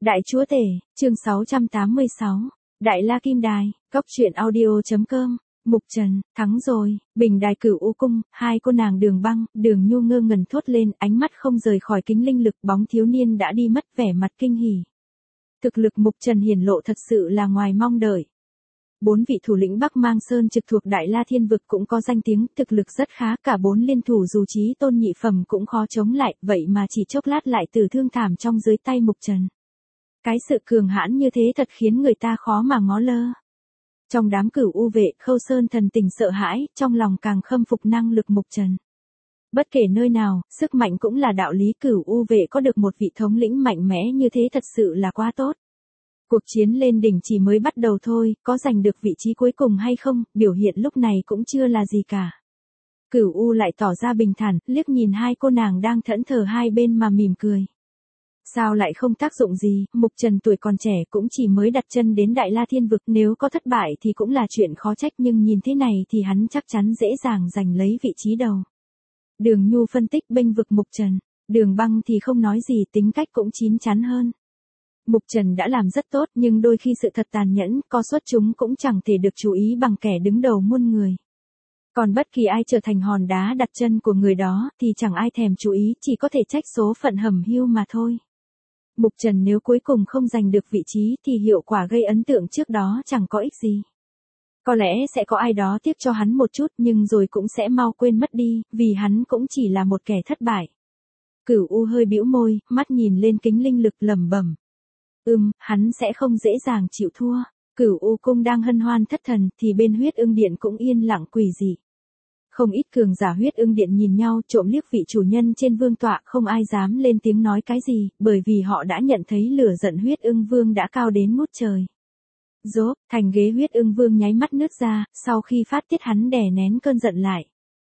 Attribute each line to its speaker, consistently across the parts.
Speaker 1: Đại Chúa Tể, chương 686, Đại La Kim Đài, Cốc truyện audio.com, Mục Trần, thắng rồi, Bình Đài Cửu U Cung, hai cô nàng Đường Băng, Đường Nhu ngơ ngẩn thốt lên, ánh mắt không rời khỏi kính linh lực bóng thiếu niên đã đi mất, vẻ mặt kinh hỉ. Thực lực Mục Trần hiển lộ thật sự là ngoài mong đợi. 4 vị thủ lĩnh Bắc Mang Sơn trực thuộc Đại La Thiên Vực cũng có danh tiếng, thực lực rất khá, cả 4 liên thủ dù chí tôn nhị phẩm cũng khó chống lại, vậy mà chỉ chốc lát lại tử thương thảm trong dưới tay Mục Trần. Cái sự cường hãn như thế thật khiến người ta khó mà ngó lơ. Trong đám Cửu U vệ, Khâu Sơn thần tình sợ hãi, trong lòng càng khâm phục năng lực Mục Trần. Bất kể nơi nào, sức mạnh cũng là đạo lý, Cửu U vệ có được một vị thống lĩnh mạnh mẽ như thế thật sự là quá tốt. Cuộc chiến lên đỉnh chỉ mới bắt đầu thôi, có giành được vị trí cuối cùng hay không, biểu hiện lúc này cũng chưa là gì cả. Cửu U lại tỏ ra bình thản, liếc nhìn hai cô nàng đang thẫn thờ hai bên mà mỉm cười. Sao lại không tác dụng gì, Mục Trần tuổi còn trẻ cũng chỉ mới đặt chân đến Đại La Thiên Vực, nếu có thất bại thì cũng là chuyện khó trách, nhưng nhìn thế này thì hắn chắc chắn dễ dàng giành lấy vị trí đầu. Đường Nhu phân tích bênh vực Mục Trần, Đường Băng thì không nói gì, tính cách cũng chín chắn hơn. Mục Trần đã làm rất tốt, nhưng đôi khi sự thật tàn nhẫn, có xuất chúng cũng chẳng thể được chú ý bằng kẻ đứng đầu muôn người. Còn bất kỳ ai trở thành hòn đá đặt chân của người đó, thì chẳng ai thèm chú ý, chỉ có thể trách số phận hầm hiu mà thôi. Mục Trần nếu cuối cùng không giành được vị trí thì hiệu quả gây ấn tượng trước đó chẳng có ích gì. Có lẽ sẽ có ai đó tiếc cho hắn một chút, nhưng rồi cũng sẽ mau quên mất đi, vì hắn cũng chỉ là một kẻ thất bại. Cửu U hơi bĩu môi, mắt nhìn lên kính linh lực lẩm bẩm. Hắn sẽ không dễ dàng chịu thua. Cửu U cung đang hân hoan thất thần, thì bên Huyết Ưng Điện cũng yên lặng quỷ dị. Không ít cường giả Huyết Ưng Điện nhìn nhau, trộm liếc vị chủ nhân trên vương tọa, không ai dám lên tiếng nói cái gì, bởi vì họ đã nhận thấy lửa giận Huyết Ưng Vương đã cao đến ngút trời. Rốp, thành ghế Huyết Ưng Vương nháy mắt nứt ra, sau khi phát tiết hắn đè nén cơn giận lại.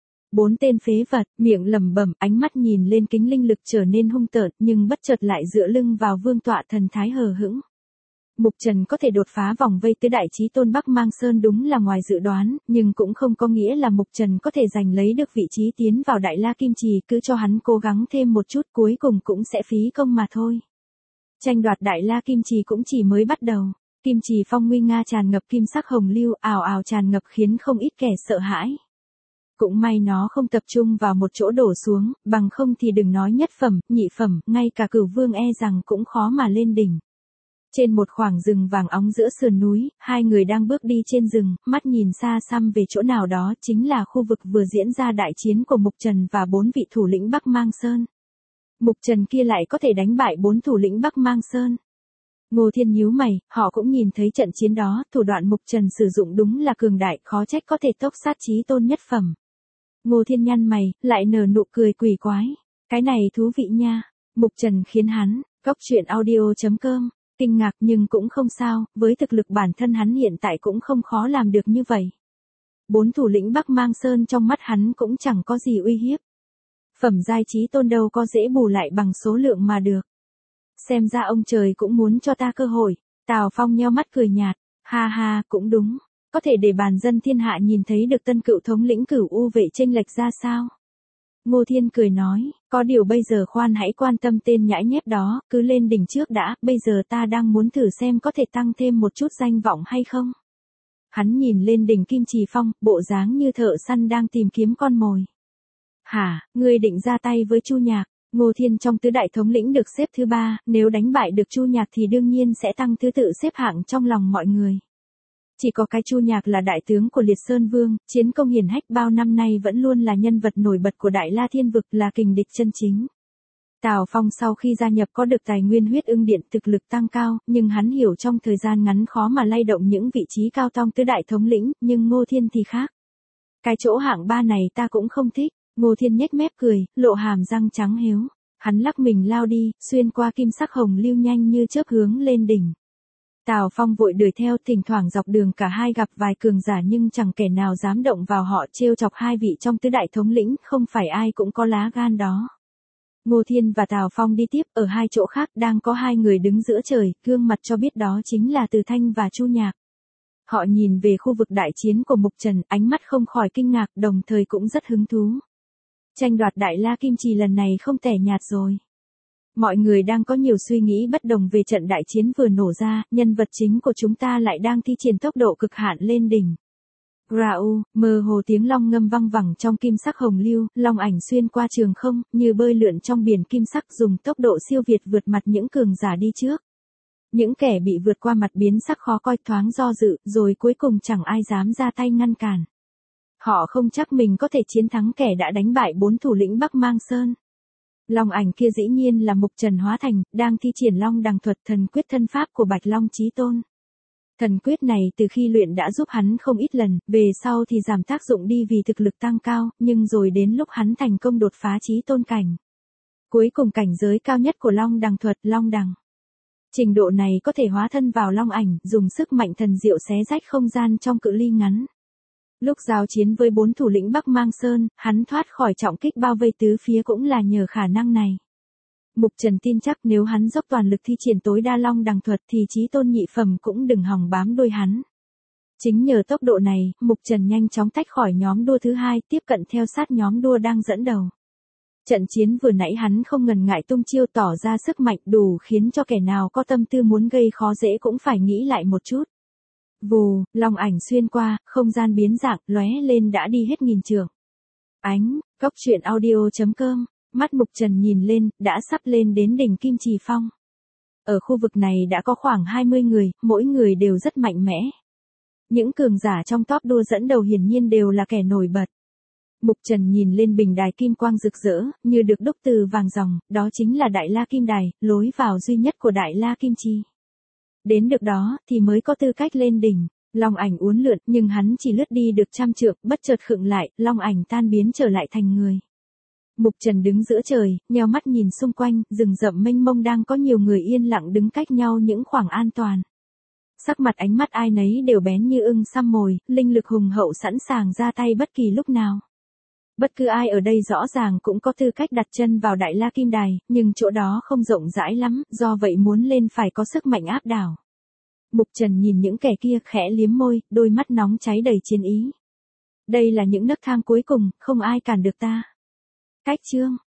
Speaker 1: 4 tên phế vật, miệng lẩm bẩm, ánh mắt nhìn lên kính linh lực trở nên hung tợn, nhưng bất chợt lại dựa lưng vào vương tọa, thần thái hờ hững. Mục Trần có thể đột phá vòng vây tứ đại chí tôn Bắc Mang Sơn đúng là ngoài dự đoán, nhưng cũng không có nghĩa là Mục Trần có thể giành lấy được vị trí tiến vào Đại La Kim Trì, cứ cho hắn cố gắng thêm một chút, cuối cùng cũng sẽ phí công mà thôi. Tranh đoạt Đại La Kim Trì cũng chỉ mới bắt đầu. Kim Trì phong nguy nga tràn ngập kim sắc hồng lưu, ào ào tràn ngập khiến không ít kẻ sợ hãi. Cũng may nó không tập trung vào một chỗ đổ xuống, bằng không thì đừng nói nhất phẩm, nhị phẩm, ngay cả Cửu Vương e rằng cũng khó mà lên đỉnh. Trên một khoảng rừng vàng óng giữa sườn núi, hai người đang bước đi trên rừng, mắt nhìn xa xăm về chỗ nào đó, chính là khu vực vừa diễn ra đại chiến của Mục Trần và 4 vị thủ lĩnh Bắc Mang Sơn. Mục Trần kia lại có thể đánh bại 4 thủ lĩnh Bắc Mang Sơn. Ngô Thiên nhíu mày, họ cũng nhìn thấy trận chiến đó, thủ đoạn Mục Trần sử dụng đúng là cường đại, khó trách có thể tốc sát chí tôn nhất phẩm. Ngô Thiên nhăn mày, lại nở nụ cười quỷ quái. Cái này thú vị nha. Mục Trần khiến hắn, Cốc truyện audio.com, kinh ngạc, nhưng cũng không sao, với thực lực bản thân hắn hiện tại cũng không khó làm được như vậy. 4 thủ lĩnh Bắc Mang Sơn trong mắt hắn cũng chẳng có gì uy hiếp. Phẩm giai chí tôn đâu có dễ bù lại bằng số lượng mà được. Xem ra ông trời cũng muốn cho ta cơ hội. Tào Phong nheo mắt cười nhạt, ha ha, cũng đúng. Có thể để bàn dân thiên hạ nhìn thấy được tân cựu thống lĩnh Cửu U vệ chênh lệch ra sao? Ngô Thiên cười nói, có điều bây giờ khoan hãy quan tâm tên nhãi nhép đó, cứ lên đỉnh trước đã, bây giờ ta đang muốn thử xem có thể tăng thêm một chút danh vọng hay không. Hắn nhìn lên đỉnh Kim Trì Phong, bộ dáng như thợ săn đang tìm kiếm con mồi. Hả, ngươi định ra tay với Chu Nhạc? Ngô Thiên trong tứ đại thống lĩnh được xếp thứ 3, nếu đánh bại được Chu Nhạc thì đương nhiên sẽ tăng thứ tự xếp hạng trong lòng mọi người. Chỉ có cái Chu Nhạc là đại tướng của Liệt Sơn Vương, chiến công hiển hách bao năm nay vẫn luôn là nhân vật nổi bật của Đại La Thiên Vực, là kình địch chân chính. Tào Phong sau khi gia nhập có được tài nguyên Huyết Ưng Điện, thực lực tăng cao, nhưng hắn hiểu trong thời gian ngắn khó mà lay động những vị trí cao tông tứ đại thống lĩnh, nhưng Ngô Thiên thì khác. Cái chỗ hạng 3 này ta cũng không thích. Ngô Thiên nhếch mép cười, lộ hàm răng trắng héo. Hắn lắc mình lao đi, xuyên qua kim sắc hồng lưu nhanh như chớp hướng lên đỉnh. Tào Phong vội đuổi theo, thỉnh thoảng dọc đường cả hai gặp vài cường giả nhưng chẳng kẻ nào dám động vào họ, trêu chọc hai vị trong tứ đại thống lĩnh, không phải ai cũng có lá gan đó. Ngô Thiên và Tào Phong đi tiếp, ở hai chỗ khác đang có hai người đứng giữa trời, gương mặt cho biết đó chính là Từ Thanh và Chu Nhạc. Họ nhìn về khu vực đại chiến của Mục Trần, ánh mắt không khỏi kinh ngạc, đồng thời cũng rất hứng thú. Tranh đoạt Đại La Kim Trì lần này không tẻ nhạt rồi. Mọi người đang có nhiều suy nghĩ bất đồng về trận đại chiến vừa nổ ra, nhân vật chính của chúng ta lại đang thi triển tốc độ cực hạn lên đỉnh. Rau, mơ hồ tiếng long ngâm vang vẳng trong kim sắc hồng lưu, long ảnh xuyên qua trường không, như bơi lượn trong biển kim sắc dùng tốc độ siêu việt vượt mặt những cường giả đi trước. Những kẻ bị vượt qua mặt biến sắc khó coi thoáng do dự, rồi cuối cùng chẳng ai dám ra tay ngăn cản. Họ không chắc mình có thể chiến thắng kẻ đã đánh bại 4 thủ lĩnh Bắc Mang Sơn. Long ảnh kia dĩ nhiên là Mục Trần hóa thành, đang thi triển Long Đằng thuật thần quyết thân pháp của Bạch Long Chí Tôn. Thần quyết này từ khi luyện đã giúp hắn không ít lần, về sau thì giảm tác dụng đi vì thực lực tăng cao, nhưng rồi đến lúc hắn thành công đột phá Chí Tôn cảnh. Cuối cùng cảnh giới cao nhất của Long Đằng thuật, Long Đằng. Trình độ này có thể hóa thân vào long ảnh, dùng sức mạnh thần diệu xé rách không gian trong cự ly ngắn. Lúc giao chiến với 4 thủ lĩnh Bắc Mang Sơn, hắn thoát khỏi trọng kích bao vây tứ phía cũng là nhờ khả năng này. Mục Trần tin chắc nếu hắn dốc toàn lực thi triển tối đa Long Đằng thuật thì Chí Tôn nhị phẩm cũng đừng hòng bám đuôi hắn. Chính nhờ tốc độ này, Mục Trần nhanh chóng tách khỏi nhóm đua thứ hai, tiếp cận theo sát nhóm đua đang dẫn đầu. Trận chiến vừa nãy hắn không ngần ngại tung chiêu tỏ ra sức mạnh đủ khiến cho kẻ nào có tâm tư muốn gây khó dễ cũng phải nghĩ lại một chút. Vù, long ảnh xuyên qua, không gian biến dạng, lóe lên đã đi hết nghìn trượng. Ánh, cốc truyện audio.com, mắt Mục Trần nhìn lên, đã sắp lên đến đỉnh Kim Trì Phong. Ở khu vực này đã có khoảng 20 người, mỗi người đều rất mạnh mẽ. Những cường giả trong top đua dẫn đầu hiển nhiên đều là kẻ nổi bật. Mục Trần nhìn lên bình đài kim quang rực rỡ, như được đúc từ vàng ròng, đó chính là Đại La Kim Đài, lối vào duy nhất của Đại La Kim Chi. Đến được đó, thì mới có tư cách lên đỉnh. Long ảnh uốn lượn, nhưng hắn chỉ lướt đi được 100 trượng, bất chợt khựng lại, long ảnh tan biến trở lại thành người. Mục Trần đứng giữa trời, nheo mắt nhìn xung quanh, rừng rậm mênh mông đang có nhiều người yên lặng đứng cách nhau những khoảng an toàn. Sắc mặt ánh mắt ai nấy đều bén như ưng săm mồi, linh lực hùng hậu sẵn sàng ra tay bất kỳ lúc nào. Bất cứ ai ở đây rõ ràng cũng có tư cách đặt chân vào Đại La Kim Đài, nhưng chỗ đó không rộng rãi lắm, do vậy muốn lên phải có sức mạnh áp đảo. Mục Trần nhìn những kẻ kia khẽ liếm môi, đôi mắt nóng cháy đầy chiến ý. Đây là những nấc thang cuối cùng, không ai cản được ta. Cách chương